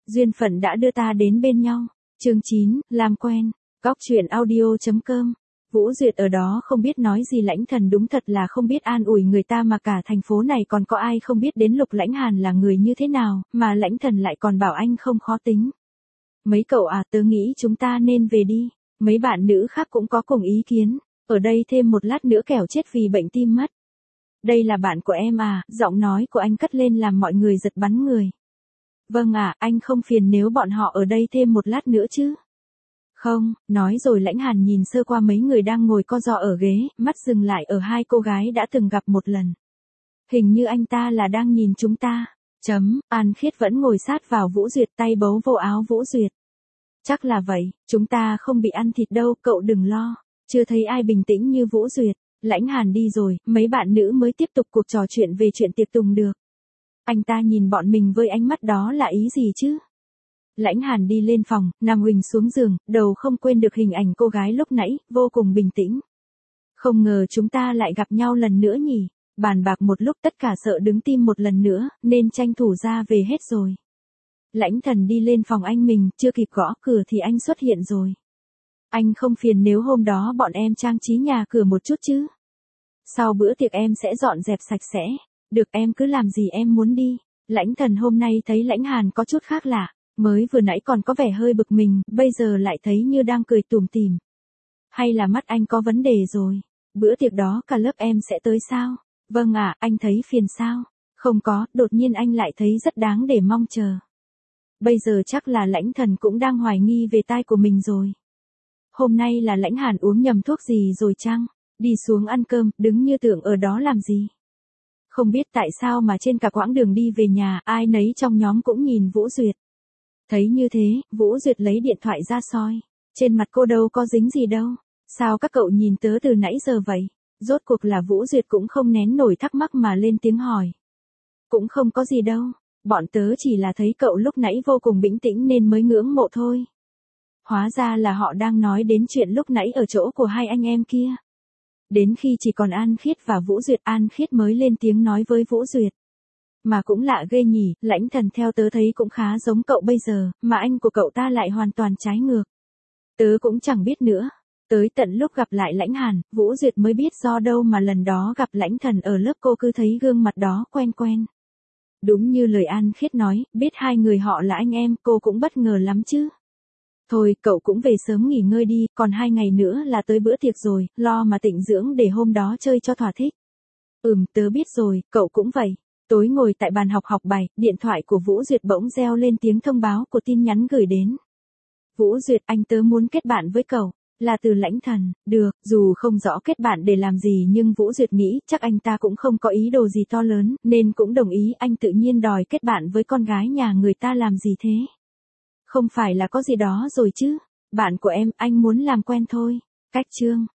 Duyên phận đã đưa ta đến bên nhau. Chương 9, làm quen. Góc truyện audio.com. Vũ Duyệt ở đó không biết nói gì, Lãnh Thần đúng thật là không biết an ủi người ta, mà cả thành phố này còn có ai không biết đến Lục Lãnh Hàn là người như thế nào, mà Lãnh Thần lại còn bảo anh không khó tính. Mấy cậu à, tớ nghĩ chúng ta nên về đi. Mấy bạn nữ khác cũng có cùng ý kiến, ở đây thêm một lát nữa kẻo chết vì bệnh tim mất. Đây là bạn của em à, giọng nói của anh cất lên làm mọi người giật bắn người. Vâng ạ, anh không phiền nếu bọn họ ở đây thêm một lát nữa chứ? Không, nói rồi Lãnh Hàn nhìn sơ qua mấy người đang ngồi co ro ở ghế, mắt dừng lại ở hai cô gái đã từng gặp một lần. Hình như anh ta là đang nhìn chúng ta. An Khiết vẫn ngồi sát vào Vũ Duyệt, tay bấu vô áo Vũ Duyệt. Chắc là vậy, chúng ta không bị ăn thịt đâu, cậu đừng lo. Chưa thấy ai bình tĩnh như Vũ Duyệt. Lãnh Hàn đi rồi, mấy bạn nữ mới tiếp tục cuộc trò chuyện về chuyện tiệc tùng được. Anh ta nhìn bọn mình với ánh mắt đó là ý gì chứ? Lãnh Hàn đi lên phòng, nằm huỳnh xuống giường, đầu không quên được hình ảnh cô gái lúc nãy, vô cùng bình tĩnh. Không ngờ chúng ta lại gặp nhau lần nữa nhỉ? Bàn bạc một lúc tất cả sợ đứng tim một lần nữa, nên tranh thủ ra về hết rồi. Lãnh Thần đi lên phòng anh mình, chưa kịp gõ cửa thì anh xuất hiện rồi. Anh không phiền nếu hôm đó bọn em trang trí nhà cửa một chút chứ? Sau bữa tiệc em sẽ dọn dẹp sạch sẽ. Được, em cứ làm gì em muốn đi. Lãnh Thần hôm nay thấy Lãnh Hàn có chút khác lạ. Mới vừa nãy còn có vẻ hơi bực mình, bây giờ lại thấy như đang cười tủm tỉm. Hay là mắt anh có vấn đề rồi? Bữa tiệc đó cả lớp em sẽ tới sao? Vâng ạ, anh thấy phiền sao? Không có, đột nhiên anh lại thấy rất đáng để mong chờ. Bây giờ chắc là Lãnh Thần cũng đang hoài nghi về tai của mình rồi. Hôm nay là Lãnh Hàn uống nhầm thuốc gì rồi chăng? Đi xuống ăn cơm, đứng như tưởng ở đó làm gì? Không biết tại sao mà trên cả quãng đường đi về nhà, ai nấy trong nhóm cũng nhìn Vũ Duyệt. Thấy như thế, Vũ Duyệt lấy điện thoại ra soi. Trên mặt cô đâu có dính gì đâu. Sao các cậu nhìn tớ từ nãy giờ vậy? Rốt cuộc là Vũ Duyệt cũng không nén nổi thắc mắc mà lên tiếng hỏi. Cũng không có gì đâu. Bọn tớ chỉ là thấy cậu lúc nãy vô cùng bình tĩnh nên mới ngưỡng mộ thôi. Hóa ra là họ đang nói đến chuyện lúc nãy ở chỗ của hai anh em kia. Đến khi chỉ còn An Khiết và Vũ Duyệt, An Khiết mới lên tiếng nói với Vũ Duyệt. Mà cũng lạ ghê nhỉ, Lãnh Thần theo tớ thấy cũng khá giống cậu bây giờ, mà anh của cậu ta lại hoàn toàn trái ngược. Tớ cũng chẳng biết nữa. Tới tận lúc gặp lại Lãnh Hàn, Vũ Duyệt mới biết do đâu mà lần đó gặp Lãnh Thần ở lớp cô cứ thấy gương mặt đó quen quen. Đúng như lời An Khiết nói, biết hai người họ là anh em, cô cũng bất ngờ lắm chứ. Thôi, cậu cũng về sớm nghỉ ngơi đi, còn 2 ngày nữa là tới bữa tiệc rồi, lo mà tịnh dưỡng để hôm đó chơi cho thỏa thích. Tớ biết rồi, cậu cũng vậy. Tối ngồi tại bàn học bài, điện thoại của Vũ Duyệt bỗng reo lên tiếng thông báo của tin nhắn gửi đến. Vũ Duyệt, anh tớ muốn kết bạn với cậu. Là từ Lãnh Thần. Được, dù không rõ kết bạn để làm gì nhưng Vũ Duyệt nghĩ chắc anh ta cũng không có ý đồ gì to lớn, nên cũng đồng ý. Anh tự nhiên đòi kết bạn với con gái nhà người ta làm gì thế? Không phải là có gì đó rồi chứ? Bạn của em, anh muốn làm quen thôi. Cách chương.